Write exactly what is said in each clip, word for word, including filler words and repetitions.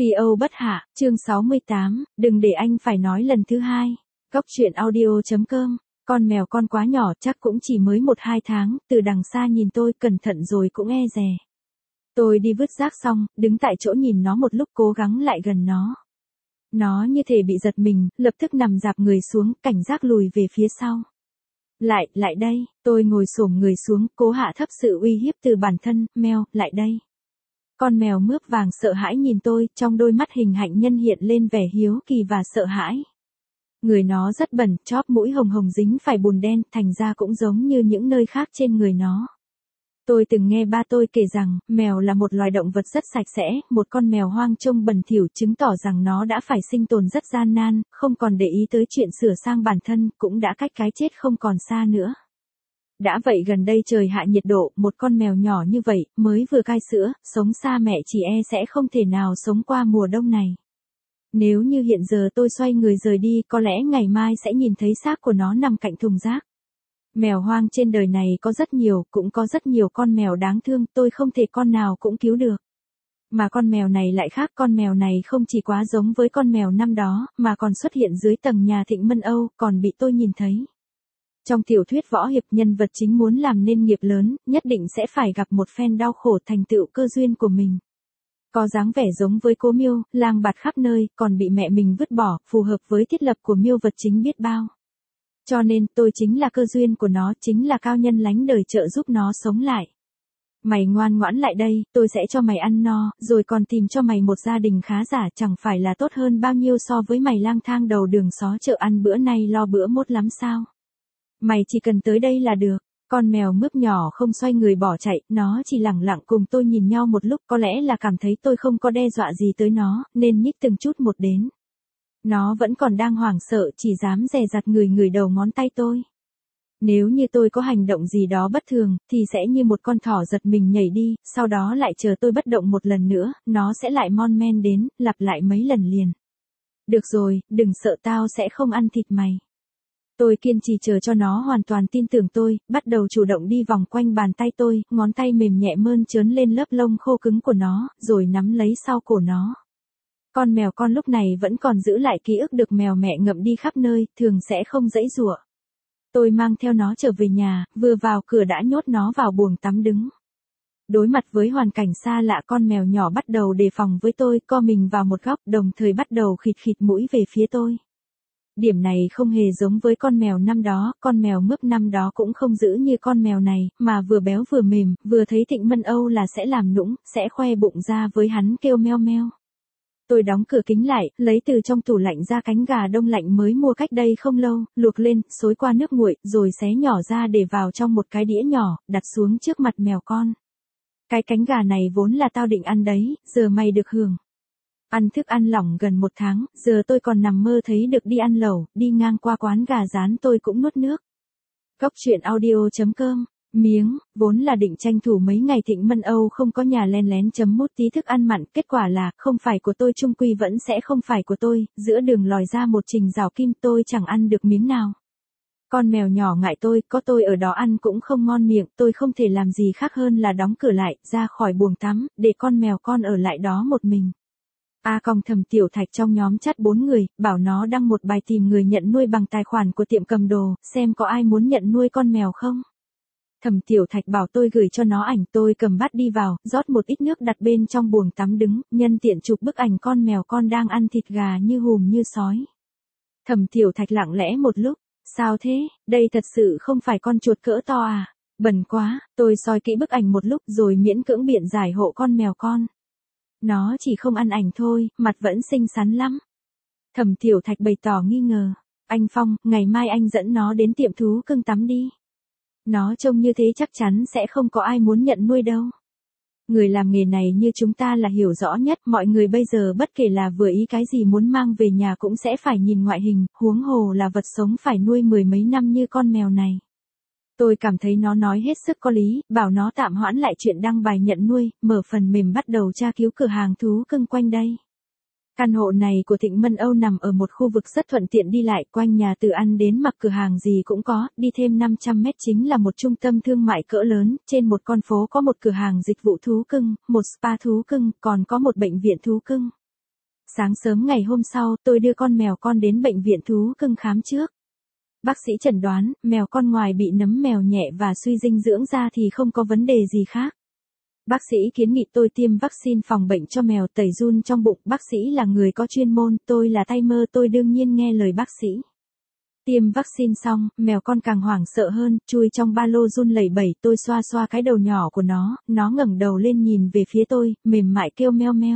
Phi Âu bất hạ, chương sáu mươi tám, đừng để anh phải nói lần thứ hai. Cóc truyện audio.com, con mèo con quá nhỏ chắc cũng chỉ mới một hai tháng, từ đằng xa nhìn tôi cẩn thận rồi cũng e dè. Tôi đi vứt rác xong, đứng tại chỗ nhìn nó một lúc cố gắng lại gần nó. Nó như thể bị giật mình, lập tức nằm dạp người xuống, cảnh giác lùi về phía sau. Lại, lại đây, tôi ngồi xổm người xuống, cố hạ thấp sự uy hiếp từ bản thân, mèo, lại đây. Con mèo mướp vàng sợ hãi nhìn tôi, trong đôi mắt hình hạnh nhân hiện lên vẻ hiếu kỳ và sợ hãi. Người nó rất bẩn, chóp mũi hồng hồng dính phải bùn đen, thành ra cũng giống như những nơi khác trên người nó. Tôi từng nghe ba tôi kể rằng, mèo là một loài động vật rất sạch sẽ, một con mèo hoang trông bẩn thỉu chứng tỏ rằng nó đã phải sinh tồn rất gian nan, không còn để ý tới chuyện sửa sang bản thân, cũng đã cách cái chết không còn xa nữa. Đã vậy gần đây trời hạ nhiệt độ, một con mèo nhỏ như vậy, mới vừa cai sữa, sống xa mẹ chỉ e sẽ không thể nào sống qua mùa đông này. Nếu như hiện giờ tôi xoay người rời đi, có lẽ ngày mai sẽ nhìn thấy xác của nó nằm cạnh thùng rác. Mèo hoang trên đời này có rất nhiều, cũng có rất nhiều con mèo đáng thương, tôi không thể con nào cũng cứu được. Mà con mèo này lại khác, con mèo này không chỉ quá giống với con mèo năm đó, mà còn xuất hiện dưới tầng nhà Thịnh Mân Âu, còn bị tôi nhìn thấy. Trong tiểu thuyết võ hiệp, nhân vật chính muốn làm nên nghiệp lớn, nhất định sẽ phải gặp một phen đau khổ thành tựu cơ duyên của mình. Có dáng vẻ giống với Cố Miêu, lang bạt khắp nơi, còn bị mẹ mình vứt bỏ, phù hợp với thiết lập của miêu vật chính biết bao. Cho nên, tôi chính là cơ duyên của nó, chính là cao nhân lánh đời trợ giúp nó sống lại. Mày ngoan ngoãn lại đây, tôi sẽ cho mày ăn no, rồi còn tìm cho mày một gia đình khá giả, chẳng phải là tốt hơn bao nhiêu so với mày lang thang đầu đường xó chợ ăn bữa nay lo bữa mốt lắm sao? Mày chỉ cần tới đây là được. Con mèo mướp nhỏ không xoay người bỏ chạy, nó chỉ lẳng lặng cùng tôi nhìn nhau một lúc, có lẽ là cảm thấy tôi không có đe dọa gì tới nó, nên nhích từng chút một đến. Nó vẫn còn đang hoảng sợ, chỉ dám dè dặt người người đầu ngón tay tôi. Nếu như tôi có hành động gì đó bất thường, thì sẽ như một con thỏ giật mình nhảy đi, sau đó lại chờ tôi bất động một lần nữa, nó sẽ lại mon men đến, lặp lại mấy lần liền. Được rồi, đừng sợ, tao sẽ không ăn thịt mày. Tôi kiên trì chờ cho nó hoàn toàn tin tưởng tôi, bắt đầu chủ động đi vòng quanh bàn tay tôi, ngón tay mềm nhẹ mơn trớn lên lớp lông khô cứng của nó, rồi nắm lấy sau cổ nó. Con mèo con lúc này vẫn còn giữ lại ký ức được mèo mẹ ngậm đi khắp nơi, thường sẽ không giãy giụa. Tôi mang theo nó trở về nhà, vừa vào cửa đã nhốt nó vào buồng tắm đứng. Đối mặt với hoàn cảnh xa lạ, con mèo nhỏ bắt đầu đề phòng với tôi, co mình vào một góc, đồng thời bắt đầu khịt khịt mũi về phía tôi. Điểm này không hề giống với con mèo năm đó, con mèo mướp năm đó cũng không dữ như con mèo này, mà vừa béo vừa mềm, vừa thấy Thịnh Mân Âu là sẽ làm nũng, sẽ khoe bụng ra với hắn kêu meo meo. Tôi đóng cửa kính lại, lấy từ trong tủ lạnh ra cánh gà đông lạnh mới mua cách đây không lâu, luộc lên, xối qua nước nguội, rồi xé nhỏ ra để vào trong một cái đĩa nhỏ, đặt xuống trước mặt mèo con. Cái cánh gà này vốn là tao định ăn đấy, giờ mày được hưởng. Ăn thức ăn lỏng gần một tháng, giờ tôi còn nằm mơ thấy được đi ăn lẩu, đi ngang qua quán gà rán tôi cũng nuốt nước. Cóc truyện audio.com, miếng, vốn là định tranh thủ mấy ngày Thịnh Mân Âu không có nhà len lén chấm mút tí thức ăn mặn, kết quả là, không phải của tôi chung quy vẫn sẽ không phải của tôi, giữa đường lòi ra một trình rào kim tôi chẳng ăn được miếng nào. Con mèo nhỏ ngại tôi, có tôi ở đó ăn cũng không ngon miệng, tôi không thể làm gì khác hơn là đóng cửa lại, ra khỏi buồng tắm, để con mèo con ở lại đó một mình. A Còng Thẩm Tiểu Thạch trong nhóm chat bốn người, bảo nó đăng một bài tìm người nhận nuôi bằng tài khoản của tiệm cầm đồ, xem có ai muốn nhận nuôi con mèo không. Thẩm Tiểu Thạch bảo tôi gửi cho nó ảnh, tôi cầm bát đi vào, rót một ít nước đặt bên trong buồng tắm đứng, nhân tiện chụp bức ảnh con mèo con đang ăn thịt gà như hùm như sói. Thẩm Tiểu Thạch lặng lẽ một lúc, sao thế, đây thật sự không phải con chuột cỡ to à, bẩn quá, tôi soi kỹ bức ảnh một lúc rồi miễn cưỡng biện giải hộ con mèo con. Nó chỉ không ăn ảnh thôi, mặt vẫn xinh xắn lắm. Thẩm Tiểu Thạch bày tỏ nghi ngờ. Anh Phong, ngày mai anh dẫn nó đến tiệm thú cưng tắm đi. Nó trông như thế chắc chắn sẽ không có ai muốn nhận nuôi đâu. Người làm nghề này như chúng ta là hiểu rõ nhất, mọi người bây giờ bất kể là vừa ý cái gì muốn mang về nhà cũng sẽ phải nhìn ngoại hình, huống hồ là vật sống phải nuôi mười mấy năm như con mèo này. Tôi cảm thấy nó nói hết sức có lý, bảo nó tạm hoãn lại chuyện đăng bài nhận nuôi, mở phần mềm bắt đầu tra cứu cửa hàng thú cưng quanh đây. Căn hộ này của Thịnh Mân Âu nằm ở một khu vực rất thuận tiện đi lại, quanh nhà từ ăn đến mặc cửa hàng gì cũng có, đi thêm năm trăm mét chính là một trung tâm thương mại cỡ lớn, trên một con phố có một cửa hàng dịch vụ thú cưng, một spa thú cưng, còn có một bệnh viện thú cưng. Sáng sớm ngày hôm sau, tôi đưa con mèo con đến bệnh viện thú cưng khám trước. Bác sĩ chẩn đoán, mèo con ngoài bị nấm mèo nhẹ và suy dinh dưỡng ra thì không có vấn đề gì khác. Bác sĩ kiến nghị tôi tiêm vaccine phòng bệnh cho mèo tẩy giun trong bụng. Bác sĩ là người có chuyên môn, tôi là tay mơ, tôi đương nhiên nghe lời bác sĩ. Tiêm vaccine xong, mèo con càng hoảng sợ hơn, chui trong ba lô run lẩy bẩy. Tôi xoa xoa cái đầu nhỏ của nó, nó ngẩng đầu lên nhìn về phía tôi, mềm mại kêu meo meo.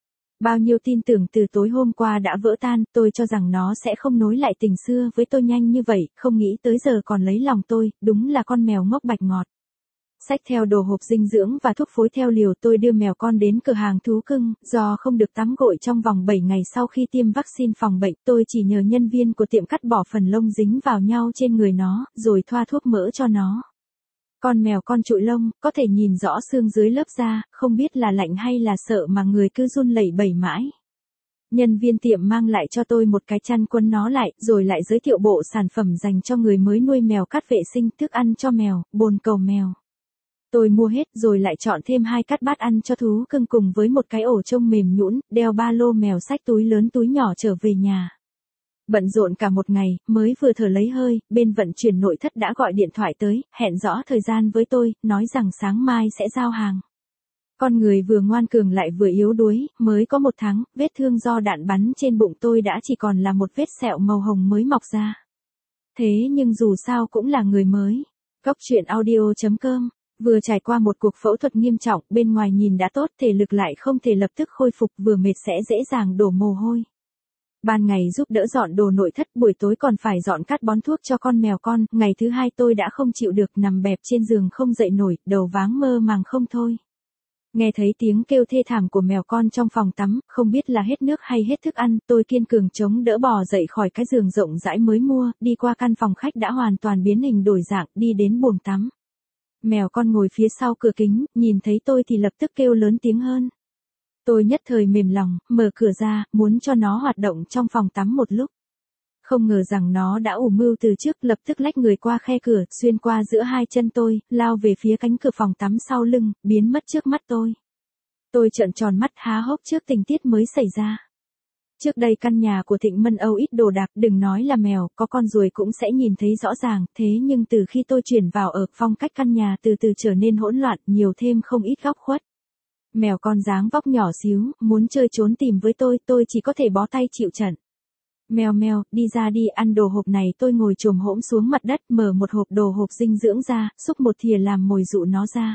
Bao nhiêu tin tưởng từ tối hôm qua đã vỡ tan, tôi cho rằng nó sẽ không nối lại tình xưa với tôi nhanh như vậy, không nghĩ tới giờ còn lấy lòng tôi, đúng là con mèo ngốc bạch ngọt. Xách theo đồ hộp dinh dưỡng và thuốc phối theo liều, tôi đưa mèo con đến cửa hàng thú cưng, do không được tắm gội trong vòng bảy ngày sau khi tiêm vaccine phòng bệnh, tôi chỉ nhờ nhân viên của tiệm cắt bỏ phần lông dính vào nhau trên người nó, rồi thoa thuốc mỡ cho nó. Con mèo con trụi lông, có thể nhìn rõ xương dưới lớp da, không biết là lạnh hay là sợ mà người cứ run lẩy bẩy mãi. Nhân viên tiệm mang lại cho tôi một cái chăn quấn nó lại, rồi lại giới thiệu bộ sản phẩm dành cho người mới nuôi mèo, cát vệ sinh, thức ăn cho mèo, bồn cầu mèo. Tôi mua hết rồi lại chọn thêm hai cát bát ăn cho thú cưng cùng với một cái ổ trông mềm nhũn, đeo ba lô mèo, xách túi lớn túi nhỏ trở về nhà. Bận rộn cả một ngày, mới vừa thở lấy hơi, bên vận chuyển nội thất đã gọi điện thoại tới, hẹn rõ thời gian với tôi, nói rằng sáng mai sẽ giao hàng. Con người vừa ngoan cường lại vừa yếu đuối, mới có một tháng, vết thương do đạn bắn trên bụng tôi đã chỉ còn là một vết sẹo màu hồng mới mọc ra. Thế nhưng dù sao cũng là người mới. Cóc truyện audio chấm com. Vừa trải qua một cuộc phẫu thuật nghiêm trọng, bên ngoài nhìn đã tốt, thể lực lại không thể lập tức khôi phục, vừa mệt sẽ dễ dàng đổ mồ hôi. Ban ngày giúp đỡ dọn đồ nội thất, buổi tối còn phải dọn cát bón thuốc cho con mèo con, ngày thứ hai tôi đã không chịu được, nằm bẹp trên giường không dậy nổi, đầu váng mơ màng không thôi. Nghe thấy tiếng kêu thê thảm của mèo con trong phòng tắm, không biết là hết nước hay hết thức ăn, tôi kiên cường chống đỡ bò dậy khỏi cái giường rộng rãi mới mua, đi qua căn phòng khách đã hoàn toàn biến hình đổi dạng, đi đến buồng tắm. Mèo con ngồi phía sau cửa kính, nhìn thấy tôi thì lập tức kêu lớn tiếng hơn. Tôi nhất thời mềm lòng, mở cửa ra, muốn cho nó hoạt động trong phòng tắm một lúc. Không ngờ rằng nó đã ủ mưu từ trước, lập tức lách người qua khe cửa, xuyên qua giữa hai chân tôi, lao về phía cánh cửa phòng tắm sau lưng, biến mất trước mắt tôi. Tôi trợn tròn mắt há hốc trước tình tiết mới xảy ra. Trước đây căn nhà của Thịnh Mân Âu ít đồ đạc, đừng nói là mèo, có con ruồi cũng sẽ nhìn thấy rõ ràng, thế nhưng từ khi tôi chuyển vào ở, phong cách căn nhà từ từ trở nên hỗn loạn, nhiều thêm không ít góc khuất. Mèo con dáng vóc nhỏ xíu, muốn chơi trốn tìm với tôi, tôi chỉ có thể bó tay chịu trận. Mèo mèo, đi ra đi, ăn đồ hộp này. Tôi ngồi chồm hổm xuống mặt đất, mở một hộp đồ hộp dinh dưỡng ra, xúc một thìa làm mồi dụ nó ra.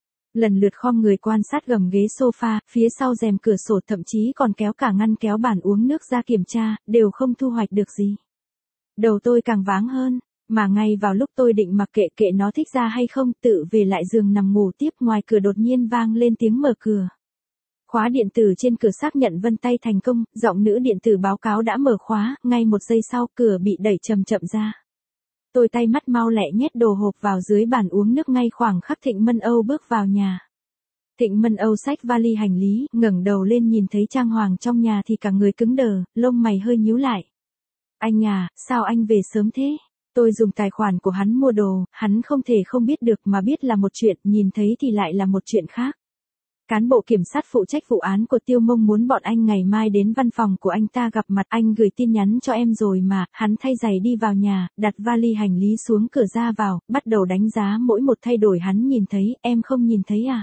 Lần lượt khom người quan sát gầm ghế sofa, phía sau rèm cửa sổ, thậm chí còn kéo cả ngăn kéo bàn uống nước ra kiểm tra, đều không thu hoạch được gì. Đầu tôi càng váng hơn, mà ngay vào lúc tôi định mặc kệ kệ nó thích ra hay không, tự về lại giường nằm ngủ tiếp, ngoài cửa đột nhiên vang lên tiếng mở cửa. Khóa điện tử trên cửa xác nhận vân tay thành công, giọng nữ điện tử báo cáo đã mở khóa, ngay một giây sau cửa bị đẩy chậm chậm ra. Tôi tay mắt mau lẹ nhét đồ hộp vào dưới bàn uống nước, ngay khoảng khắc Thịnh Mân Âu bước vào nhà. Thịnh Mân Âu xách vali hành lý, ngẩng đầu lên nhìn thấy trang hoàng trong nhà thì cả người cứng đờ, lông mày hơi nhíu lại. Anh à, sao anh về sớm thế? Tôi dùng tài khoản của hắn mua đồ, hắn không thể không biết được, mà biết là một chuyện, nhìn thấy thì lại là một chuyện khác. Cán bộ kiểm sát phụ trách vụ án của Tiêu Mông muốn bọn anh ngày mai đến văn phòng của anh ta gặp mặt, anh gửi tin nhắn cho em rồi mà. Hắn thay giày đi vào nhà, đặt vali hành lý xuống cửa ra vào, bắt đầu đánh giá mỗi một thay đổi hắn nhìn thấy. Em không nhìn thấy à?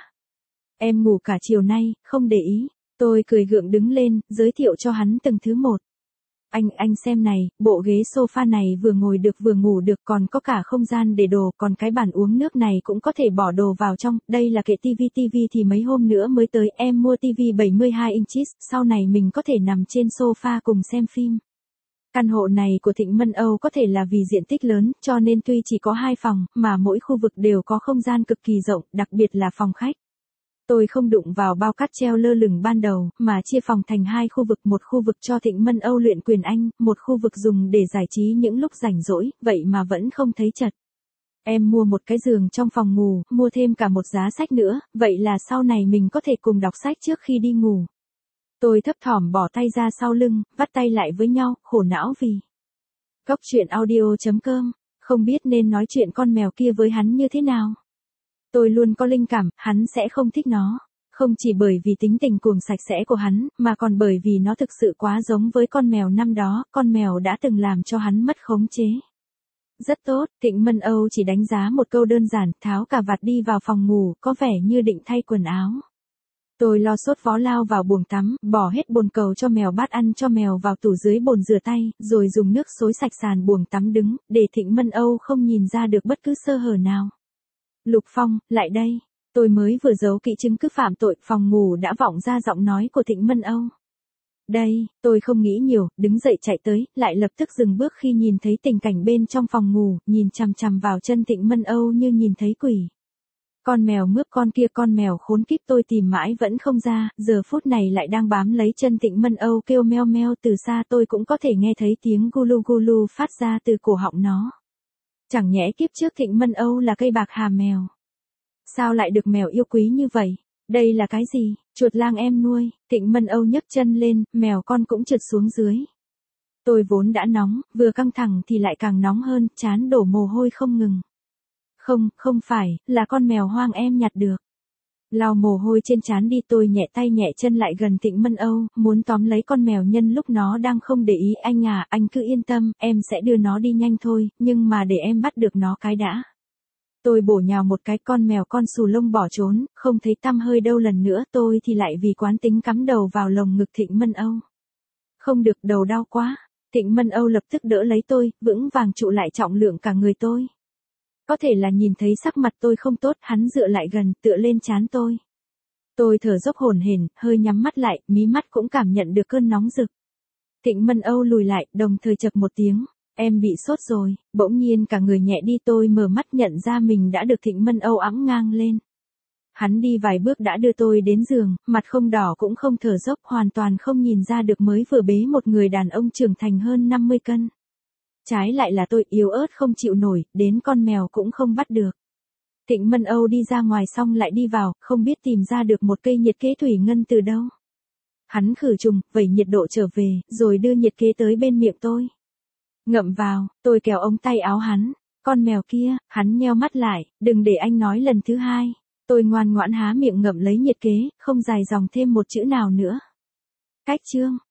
Em ngủ cả chiều nay, không để ý. Tôi cười gượng đứng lên, giới thiệu cho hắn từng thứ một. Anh, anh xem này, bộ ghế sofa này vừa ngồi được vừa ngủ được, còn có cả không gian để đồ, còn cái bàn uống nước này cũng có thể bỏ đồ vào trong, đây là kệ tivi, tivi thì mấy hôm nữa mới tới, em mua tivi bảy mươi hai inches, sau này mình có thể nằm trên sofa cùng xem phim. Căn hộ này của Thịnh Mân Âu có thể là vì diện tích lớn, cho nên tuy chỉ có hai phòng, mà mỗi khu vực đều có không gian cực kỳ rộng, đặc biệt là phòng khách. Tôi không đụng vào bao cát treo lơ lửng ban đầu, mà chia phòng thành hai khu vực, một khu vực cho Thịnh Mân Âu luyện quyền Anh, một khu vực dùng để giải trí những lúc rảnh rỗi, vậy mà vẫn không thấy chật. Em mua một cái giường trong phòng ngủ, mua thêm cả một giá sách nữa, vậy là sau này mình có thể cùng đọc sách trước khi đi ngủ. Tôi thấp thỏm bỏ tay ra sau lưng, vắt tay lại với nhau, khổ não vì. Cóc truyện audio chấm com, không biết nên nói chuyện con mèo kia với hắn như thế nào. Tôi luôn có linh cảm, hắn sẽ không thích nó. Không chỉ bởi vì tính tình cuồng sạch sẽ của hắn, mà còn bởi vì nó thực sự quá giống với con mèo năm đó, con mèo đã từng làm cho hắn mất khống chế. Rất tốt, Thịnh Mân Âu chỉ đánh giá một câu đơn giản, tháo cà vạt đi vào phòng ngủ, có vẻ như định thay quần áo. Tôi lo sốt vó lao vào buồng tắm, bỏ hết bồn cầu cho mèo, bát ăn cho mèo vào tủ dưới bồn rửa tay, rồi dùng nước xối sạch sàn buồng tắm đứng, để Thịnh Mân Âu không nhìn ra được bất cứ sơ hở nào. Lục Phong, lại đây. Tôi mới vừa giấu kỹ chứng cứ phạm tội, phòng ngủ đã vọng ra giọng nói của Thịnh Mân Âu. Đây, tôi không nghĩ nhiều, đứng dậy chạy tới, lại lập tức dừng bước khi nhìn thấy tình cảnh bên trong phòng ngủ, nhìn chằm chằm vào chân Thịnh Mân Âu như nhìn thấy quỷ. Con mèo mướp con kia, con mèo khốn kiếp, tôi tìm mãi vẫn không ra, giờ phút này lại đang bám lấy chân Thịnh Mân Âu kêu meo meo, từ xa tôi cũng có thể nghe thấy tiếng gulu gulu phát ra từ cổ họng nó. Chẳng nhẽ kiếp trước Thịnh Mân Âu là cây bạc hà mèo. Sao lại được mèo yêu quý như vậy? Đây là cái gì? Chuột lang em nuôi. Thịnh Mân Âu nhấc chân lên, mèo con cũng trượt xuống dưới. Tôi vốn đã nóng, vừa căng thẳng thì lại càng nóng hơn, trán đổ mồ hôi không ngừng. Không, không phải, là con mèo hoang em nhặt được. Lau mồ hôi trên trán đi, tôi nhẹ tay nhẹ chân lại gần Thịnh Mân Âu, muốn tóm lấy con mèo nhân lúc nó đang không để ý. Anh à, anh cứ yên tâm, em sẽ đưa nó đi nhanh thôi, nhưng mà để em bắt được nó cái đã. Tôi bổ nhào một cái, con mèo con xù lông bỏ trốn, không thấy tăm hơi đâu. Lần nữa tôi thì lại vì quán tính cắm đầu vào lồng ngực Thịnh Mân Âu. Không được, đầu đau quá. Thịnh Mân Âu lập tức đỡ lấy tôi, vững vàng trụ lại trọng lượng cả người tôi. Có thể là nhìn thấy sắc mặt tôi không tốt, hắn dựa lại gần, tựa lên trán tôi. Tôi thở dốc hổn hển, hơi nhắm mắt lại, mí mắt cũng cảm nhận được cơn nóng rực. Thịnh Mân Âu lùi lại, đồng thời chậc một tiếng. Em bị sốt rồi, bỗng nhiên cả người nhẹ đi, tôi mở mắt nhận ra mình đã được Thịnh Mân Âu ẵm ngang lên. Hắn đi vài bước đã đưa tôi đến giường, mặt không đỏ cũng không thở dốc, hoàn toàn không nhìn ra được mới vừa bế một người đàn ông trưởng thành hơn năm mươi cân. Trái lại là tôi yếu ớt không chịu nổi, đến con mèo cũng không bắt được. Thịnh Mân Âu đi ra ngoài xong lại đi vào, không biết tìm ra được một cây nhiệt kế thủy ngân từ đâu. Hắn khử trùng, vẩy nhiệt độ trở về, rồi đưa nhiệt kế tới bên miệng tôi. Ngậm vào, tôi kéo ống tay áo hắn. Con mèo kia, hắn nheo mắt lại, đừng để anh nói lần thứ hai. Tôi ngoan ngoãn há miệng ngậm lấy nhiệt kế, không dài dòng thêm một chữ nào nữa. Cách chương.